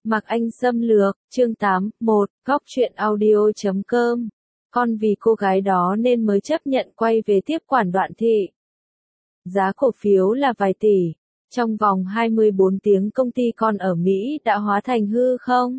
Mặc Anh xâm lược, chương 8, 1, góc truyện audio.com. Con vì cô gái đó nên mới chấp nhận quay về tiếp quản Đoạn Thị. Giá cổ phiếu là vài tỷ. Trong vòng 24 tiếng công ty con ở Mỹ đã hóa thành hư không?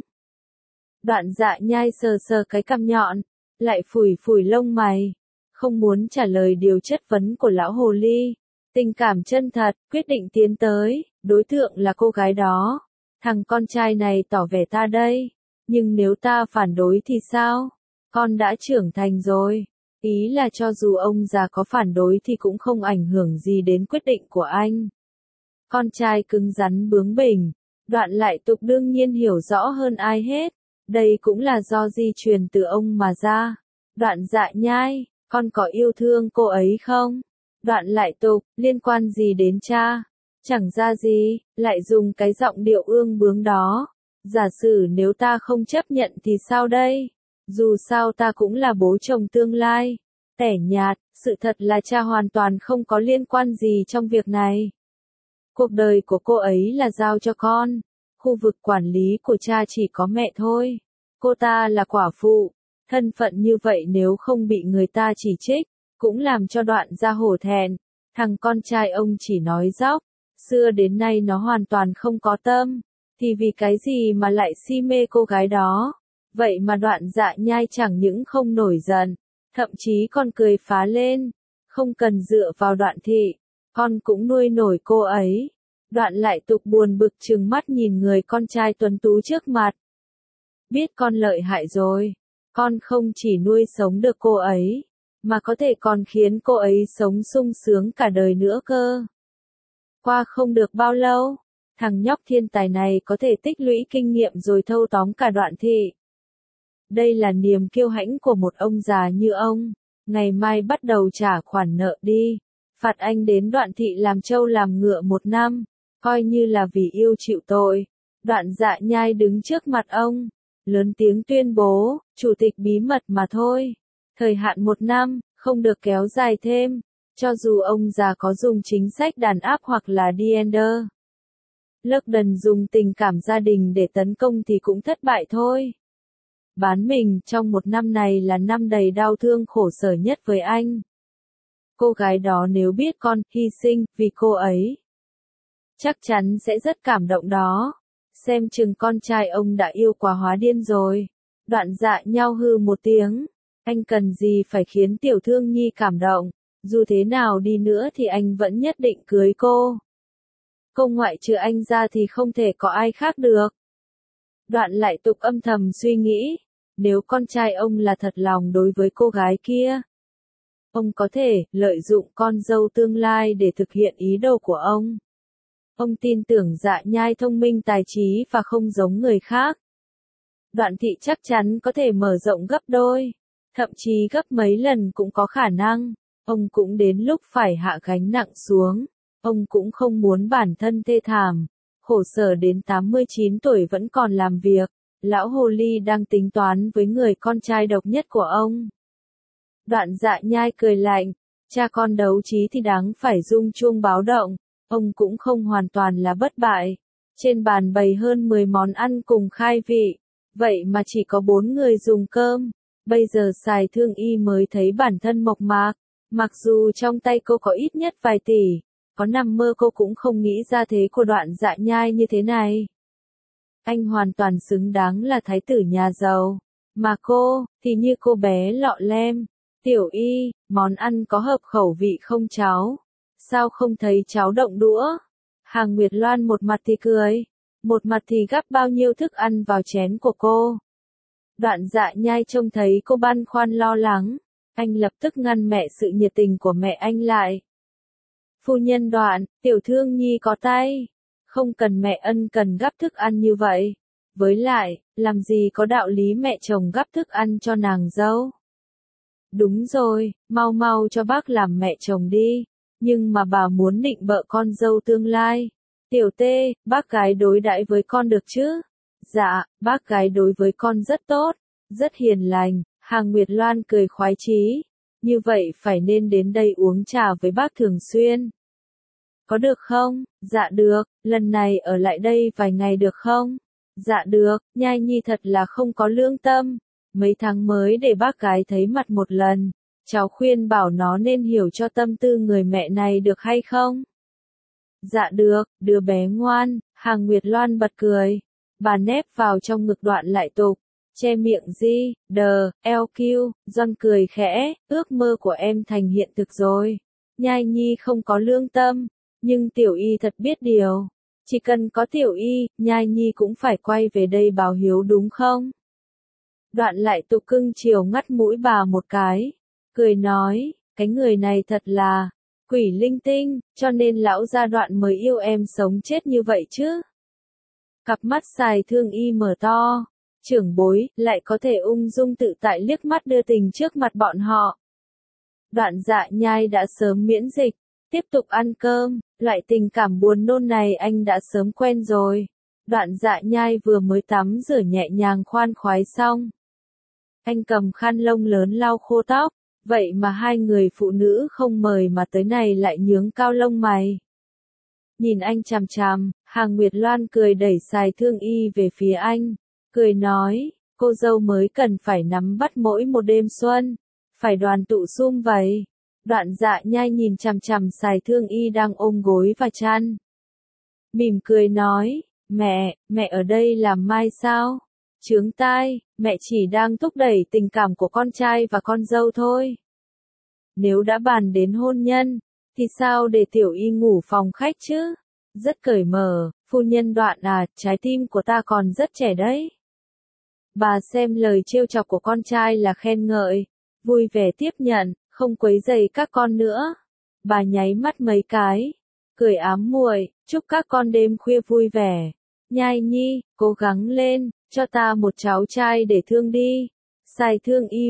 Đoạn Dạ Nhai sờ sờ cái cằm nhọn, lại phủi phủi lông mày. Không muốn trả lời điều chất vấn của lão hồ ly. Tình cảm chân thật, quyết định tiến tới, đối tượng là cô gái đó. Thằng con trai này tỏ vẻ ta đây. Nhưng nếu ta phản đối thì sao? Con đã trưởng thành rồi. Ý là cho dù ông già có phản đối thì cũng không ảnh hưởng gì đến quyết định của anh. Con trai cứng rắn bướng bỉnh. Đoạn Lại Tục đương nhiên hiểu rõ hơn ai hết. Đây cũng là do di truyền từ ông mà ra. Đoạn Dạ Nhai, con có yêu thương cô ấy không? Đoạn Lại Tục, liên quan gì đến cha? Chẳng ra gì, lại dùng cái giọng điệu ương bướng đó. Giả sử nếu ta không chấp nhận thì sao đây? Dù sao ta cũng là bố chồng tương lai. Tẻ nhạt, sự thật là cha hoàn toàn không có liên quan gì trong việc này. Cuộc đời của cô ấy là giao cho con. Khu vực quản lý của cha chỉ có mẹ thôi. Cô ta là quả phụ. Thân phận như vậy nếu không bị người ta chỉ trích, cũng làm cho Đoạn Gia hổ thẹn. Thằng con trai ông chỉ nói dóc. Xưa đến nay nó hoàn toàn không có tâm. Thì vì cái gì mà lại si mê cô gái đó? Vậy mà Đoạn Dạ Nhai chẳng những không nổi giận, thậm chí còn cười phá lên. Không cần dựa vào Đoạn Thị, con cũng nuôi nổi cô ấy. Đoạn Lại Tục buồn bực trừng mắt nhìn người con trai tuấn tú trước mặt. Biết con lợi hại rồi. Con không chỉ nuôi sống được cô ấy, mà có thể còn khiến cô ấy sống sung sướng cả đời nữa cơ. Qua không được bao lâu, thằng nhóc thiên tài này có thể tích lũy kinh nghiệm rồi thâu tóm cả Đoạn Thị. Đây là niềm kiêu hãnh của một ông già như ông. Ngày mai bắt đầu trả khoản nợ đi. Phạt anh đến Đoạn Thị làm trâu làm ngựa 1 năm, coi như là vì yêu chịu tội. Đoạn Dạ Nhai đứng trước mặt ông, lớn tiếng tuyên bố, chủ tịch bí mật mà thôi. Thời hạn 1 năm, không được kéo dài thêm. Cho dù ông già có dùng chính sách đàn áp hoặc là Diender Lugden dùng tình cảm gia đình để tấn công thì cũng thất bại thôi. Bán mình trong 1 năm này là năm đầy đau thương khổ sở nhất với anh. Cô gái đó nếu biết con hy sinh vì cô ấy, chắc chắn sẽ rất cảm động đó. Xem chừng con trai ông đã yêu quá hóa điên rồi. Đoạn Dạ Nhao hư một tiếng. Anh cần gì phải khiến tiểu thương nhi cảm động. Dù thế nào đi nữa thì anh vẫn nhất định cưới cô. Cô ngoại trừ anh ra thì không thể có ai khác được. Đoạn Lại Tục âm thầm suy nghĩ. Nếu con trai ông là thật lòng đối với cô gái kia, ông có thể lợi dụng con dâu tương lai để thực hiện ý đồ của ông. Ông tin tưởng Dạ Nhai thông minh tài trí và không giống người khác. Đoạn Thị chắc chắn có thể mở rộng gấp đôi, thậm chí gấp mấy lần cũng có khả năng. Ông cũng đến lúc phải hạ gánh nặng xuống. Ông cũng không muốn bản thân thê thảm, khổ sở đến 89 tuổi vẫn còn làm việc. Lão hồ ly đang tính toán với người con trai độc nhất của ông. Đoạn Dạ Nhai cười lạnh, cha con đấu trí thì đáng phải rung chuông báo động. Ông cũng không hoàn toàn là bất bại. Trên bàn bày hơn 10 món ăn cùng khai vị, vậy mà chỉ có 4 người dùng cơm. Bây giờ Sài Thương Y mới thấy bản thân mộc mạc. Mặc dù trong tay cô có ít nhất vài tỷ, có nằm mơ cô cũng không nghĩ ra thế của Đoạn Dạ Nhai như thế này. Anh hoàn toàn xứng đáng là thái tử nhà giàu. Mà cô, thì như cô bé lọ lem. Tiểu Y, món ăn có hợp khẩu vị không cháu? Sao không thấy cháu động đũa? Hàng Nguyệt Loan một mặt thì cười, một mặt thì gắp bao nhiêu thức ăn vào chén của cô. Đoạn Dạ Nhai trông thấy cô băn khoăn lo lắng. Anh lập tức ngăn mẹ sự nhiệt tình của mẹ anh lại. Phu nhân Đoạn, tiểu thương nhi có tay. Không cần mẹ ân cần gắp thức ăn như vậy. Với lại, làm gì có đạo lý mẹ chồng gắp thức ăn cho nàng dâu. Đúng rồi, mau mau cho bác làm mẹ chồng đi. Nhưng mà bà muốn định bợ con dâu tương lai. Tiểu Tê, bác gái đối đãi với con được chứ? Dạ, bác gái đối với con rất tốt, rất hiền lành. Hàng Nguyệt Loan cười khoái chí. Như vậy phải nên đến đây uống trà với bác thường xuyên. Có được không? Dạ được, lần này ở lại đây vài ngày được không? Dạ được, nhai nhi thật là không có lương tâm. Mấy tháng mới để bác gái thấy mặt một lần. Cháu khuyên bảo nó nên hiểu cho tâm tư người mẹ này được hay không? Dạ được, đứa bé ngoan, Hàng Nguyệt Loan bật cười. Bà nép vào trong ngực Đoạn Lại Tục, che miệng Di, đờ, LQ, John cười khẽ, ước mơ của em thành hiện thực rồi. Nhai nhi không có lương tâm, nhưng Tiểu Y thật biết điều. Chỉ cần có Tiểu Y, Nhai nhi cũng phải quay về đây báo hiếu đúng không? Đoạn Lại Tục cưng chiều ngắt mũi bà một cái, cười nói, cái người này thật là quỷ linh tinh, cho nên lão gia Đoạn mới yêu em sống chết như vậy chứ. Cặp mắt Sài Thương Y mở to, trưởng bối, lại có thể ung dung tự tại liếc mắt đưa tình trước mặt bọn họ. Đoạn Dạ Nhai đã sớm miễn dịch, tiếp tục ăn cơm, loại tình cảm buồn nôn này anh đã sớm quen rồi. Đoạn Dạ Nhai vừa mới tắm rửa nhẹ nhàng khoan khoái xong. Anh cầm khăn lông lớn lau khô tóc, vậy mà hai người phụ nữ không mời mà tới này lại nhướng cao lông mày. Nhìn anh chằm chằm, Hàng Nguyệt Loan cười đẩy Sài Thương Y về phía anh, cười nói, cô dâu mới cần phải nắm bắt mỗi một đêm xuân, phải đoàn tụ sum vầy. Đoạn Dạ Nhai nhìn chằm chằm Sài Thương Y đang ôm gối và chăn. Mỉm cười nói, mẹ ở đây làm mai sao? Chướng tai, mẹ chỉ đang thúc đẩy tình cảm của con trai và con dâu thôi. Nếu đã bàn đến hôn nhân, thì sao để Tiểu Y ngủ phòng khách chứ? Rất cởi mở, phu nhân Đoạn à, trái tim của ta còn rất trẻ đấy. Bà xem lời trêu chọc của con trai là khen ngợi, vui vẻ tiếp nhận, không quấy rầy các con nữa. Bà nháy mắt mấy cái, cười ám muội, chúc các con đêm khuya vui vẻ. Nhai nhi, cố gắng lên, cho ta một cháu trai để thương đi. Sài Thương Y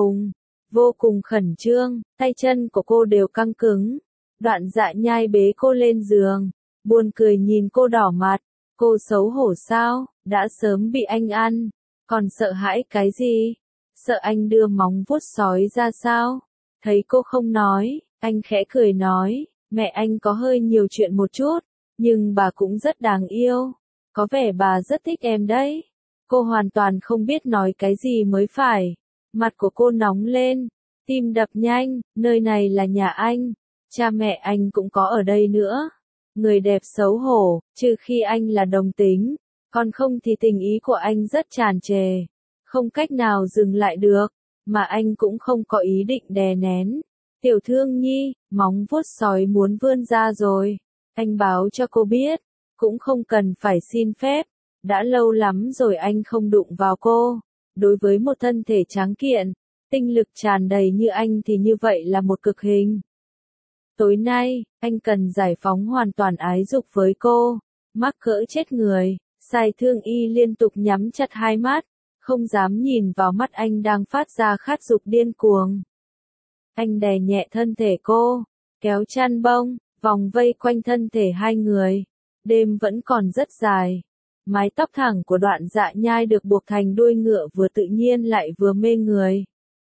vô cùng khẩn trương, tay chân của cô đều căng cứng. Đoạn Dạ Nhai bế cô lên giường, buồn cười nhìn cô đỏ mặt. Cô xấu hổ sao, đã sớm bị anh ăn, còn sợ hãi cái gì? Sợ anh đưa móng vuốt sói ra sao? Thấy cô không nói, anh khẽ cười nói, mẹ anh có hơi nhiều chuyện một chút, nhưng bà cũng rất đáng yêu. Có vẻ bà rất thích em đấy. Cô hoàn toàn không biết nói cái gì mới phải. Mặt của cô nóng lên, tim đập nhanh, nơi này là nhà anh. Cha mẹ anh cũng có ở đây nữa. Người đẹp xấu hổ, trừ khi anh là đồng tính. Còn không thì tình ý của anh rất tràn trề. Không cách nào dừng lại được. Mà anh cũng không có ý định đè nén. Tiểu Thương Nhi, móng vuốt sói muốn vươn ra rồi. Anh báo cho cô biết. Cũng không cần phải xin phép. Đã lâu lắm rồi anh không đụng vào cô. Đối với một thân thể tráng kiện, tinh lực tràn đầy như anh thì như vậy là một cực hình. Tối nay, anh cần giải phóng hoàn toàn ái dục với cô. Mắc cỡ chết người, Sài Thương Y liên tục nhắm chặt hai mắt, không dám nhìn vào mắt anh đang phát ra khát dục điên cuồng. Anh đè nhẹ thân thể cô, kéo chăn bông, vòng vây quanh thân thể hai người. Đêm vẫn còn rất dài. Mái tóc thẳng của Đoạn Dạ Nhai được buộc thành đuôi ngựa vừa tự nhiên lại vừa mê người.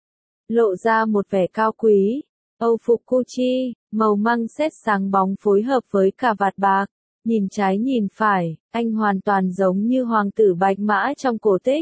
Lộ ra một vẻ cao quý. Âu phục Gucci, màu măng sét sáng bóng phối hợp với cà vạt bạc. Nhìn trái nhìn phải, anh hoàn toàn giống như hoàng tử bạch mã trong cổ tích.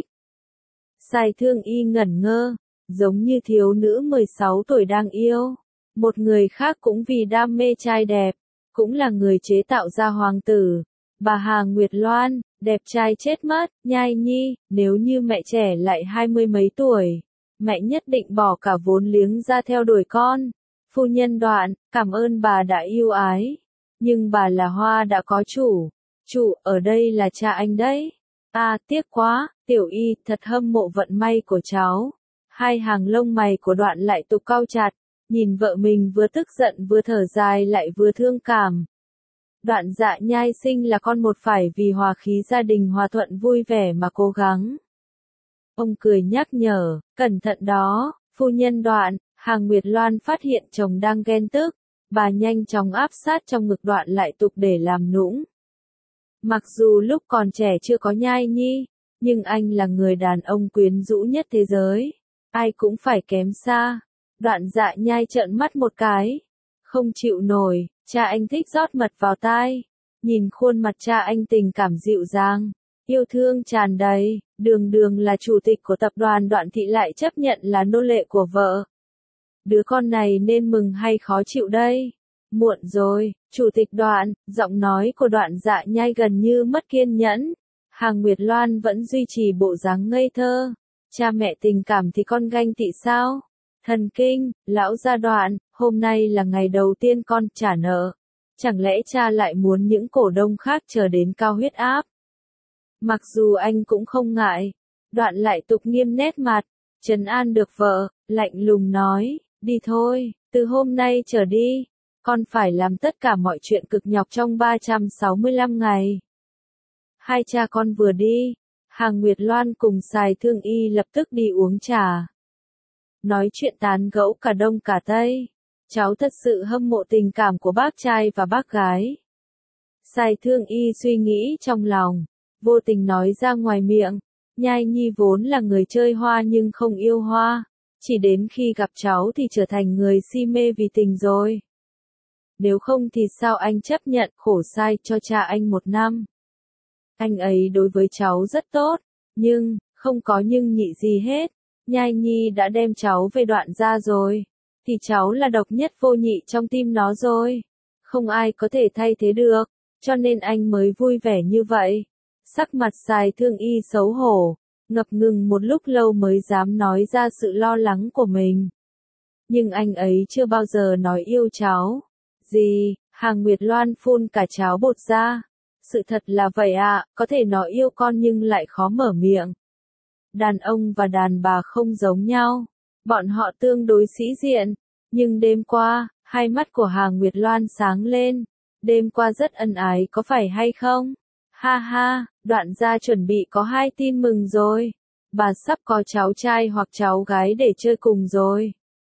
Sài Thương Y ngẩn ngơ, giống như thiếu nữ 16 tuổi đang yêu. Một người khác cũng vì đam mê trai đẹp, cũng là người chế tạo ra hoàng tử. Bà Hàng Nguyệt Loan, đẹp trai chết mất. Nhai nhi, nếu như mẹ trẻ lại 20 mấy tuổi, mẹ nhất định bỏ cả vốn liếng ra theo đuổi con. Phu nhân Đoạn, cảm ơn bà đã yêu ái. Nhưng bà là hoa đã có chủ. Chủ ở đây là cha anh đấy. À, tiếc quá, Tiểu Y thật hâm mộ vận may của cháu. Hai hàng lông mày của Đoạn lại tục cau chặt, nhìn vợ mình vừa tức giận vừa thở dài lại vừa thương cảm. Đoạn Dạ Nhai sinh là con một phải vì hòa khí gia đình hòa thuận vui vẻ mà cố gắng. Ông cười nhắc nhở, cẩn thận đó, phu nhân Đoạn. Hàng Nguyệt Loan phát hiện chồng đang ghen tức, bà nhanh chóng áp sát trong ngực Đoạn lại tục để làm nũng. Mặc dù lúc còn trẻ chưa có nhai nhi, nhưng anh là người đàn ông quyến rũ nhất thế giới, ai cũng phải kém xa. Đoạn Dạ Nhai trợn mắt một cái, không chịu nổi, cha anh thích rót mật vào tai, nhìn khuôn mặt cha anh tình cảm dịu dàng, Yêu thương tràn đầy, đường đường là chủ tịch của tập đoàn Đoạn Thị lại chấp nhận là nô lệ của vợ. Đứa con này nên mừng hay khó chịu đây? Muộn rồi, chủ tịch Đoạn, giọng nói của Đoạn Dạ Nhai gần như mất kiên nhẫn. Hàng Nguyệt Loan vẫn duy trì bộ dáng ngây thơ. Cha mẹ tình cảm thì con ganh tị sao? Thần kinh, lão gia Đoạn, hôm nay là ngày đầu tiên con trả nợ. Chẳng lẽ cha lại muốn những cổ đông khác chờ đến cao huyết áp? Mặc dù anh cũng không ngại, Đoạn lại tục nghiêm nét mặt, trấn an được vợ, lạnh lùng nói, đi thôi, từ hôm nay trở đi, con phải làm tất cả mọi chuyện cực nhọc trong 365 ngày. Hai cha con vừa đi, Hàng Nguyệt Loan cùng Sài Thương Y lập tức đi uống trà. Nói chuyện tán gẫu cả đông cả tây. Cháu thật sự hâm mộ tình cảm của bác trai và bác gái. Sài Thương Y suy nghĩ trong lòng, vô tình nói ra ngoài miệng. Nhai Nhi vốn là người chơi hoa nhưng không yêu hoa. Chỉ đến khi gặp cháu thì trở thành người si mê vì tình rồi. Nếu không thì sao anh chấp nhận khổ sai cho cha anh 1 năm? Anh ấy đối với cháu rất tốt, nhưng, không có nhưng nhị gì hết. Nhai Nhi đã đem cháu về Đoạn gia rồi, thì cháu là độc nhất vô nhị trong tim nó rồi. Không ai có thể thay thế được, cho nên anh mới vui vẻ như vậy. Sắc mặt Sài Thương Y xấu hổ, ngập ngừng một lúc lâu mới dám nói ra sự lo lắng của mình. Nhưng anh ấy chưa bao giờ nói yêu cháu. Gì? Hàng Nguyệt Loan phun cả cháo bột ra. Sự thật là vậy ạ, có thể nó yêu con nhưng lại khó mở miệng. Đàn ông và đàn bà không giống nhau. Bọn họ tương đối sĩ diện. Nhưng đêm qua, hai mắt của Hàng Nguyệt Loan sáng lên. Đêm qua rất ân ái có phải hay không? Ha ha, Đoạn gia chuẩn bị có 2 tin mừng rồi. Bà sắp có cháu trai hoặc cháu gái để chơi cùng rồi.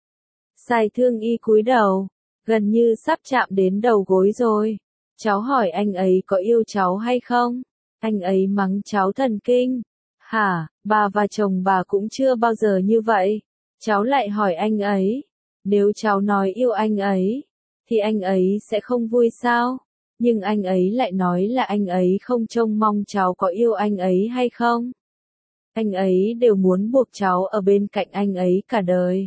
Sài Thương Y cúi đầu, gần như sắp chạm đến đầu gối rồi. Cháu hỏi anh ấy có yêu cháu hay không? Anh ấy mắng cháu thần kinh. Hả, bà và chồng bà cũng chưa bao giờ như vậy. Cháu lại hỏi anh ấy. Nếu cháu nói yêu anh ấy, thì anh ấy sẽ không vui sao? Nhưng anh ấy lại nói là anh ấy không trông mong cháu có yêu anh ấy hay không. Anh ấy đều muốn buộc cháu ở bên cạnh anh ấy cả đời.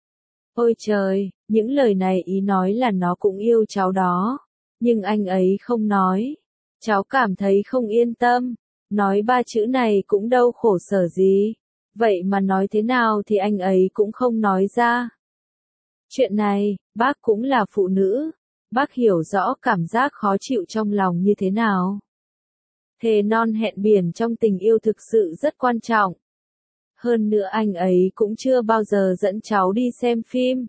Ôi trời, những lời này ý nói là nó cũng yêu cháu đó. Nhưng anh ấy không nói. Cháu cảm thấy không yên tâm. Nói 3 chữ này cũng đâu khổ sở gì. Vậy mà nói thế nào thì anh ấy cũng không nói ra. Chuyện này, bác cũng là phụ nữ. Bác hiểu rõ cảm giác khó chịu trong lòng như thế nào. Thề non hẹn biển trong tình yêu thực sự rất quan trọng. Hơn nữa anh ấy cũng chưa bao giờ dẫn cháu đi xem phim.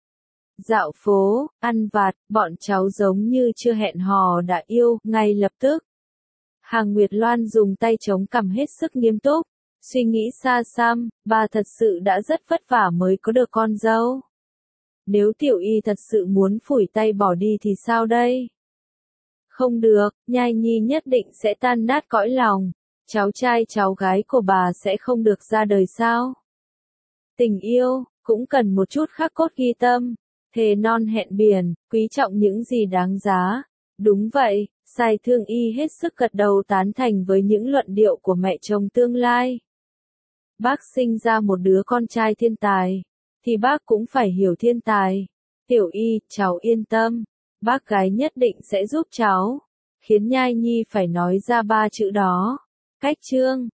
Dạo phố, ăn vặt, bọn cháu giống như chưa hẹn hò đã yêu, ngay lập tức. Hàng Nguyệt Loan dùng tay chống cằm hết sức nghiêm túc, suy nghĩ xa xăm, bà thật sự đã rất vất vả mới có được con dâu. Nếu Tiểu Y thật sự muốn phủi tay bỏ đi thì sao đây? Không được, Nhai Nhi nhất định sẽ tan nát cõi lòng. Cháu trai cháu gái của bà sẽ không được ra đời sao? Tình yêu, cũng cần một chút khắc cốt ghi tâm. Thề non hẹn biển, quý trọng những gì đáng giá. Đúng vậy, Sài Thương Y hết sức gật đầu tán thành với những luận điệu của mẹ chồng tương lai. Bác sinh ra một đứa con trai thiên tài, thì bác cũng phải hiểu thiên tài. Tiểu Y, cháu yên tâm, bác gái nhất định sẽ giúp cháu. Khiến Nhai Nhi phải nói ra 3 chữ đó. Cách chương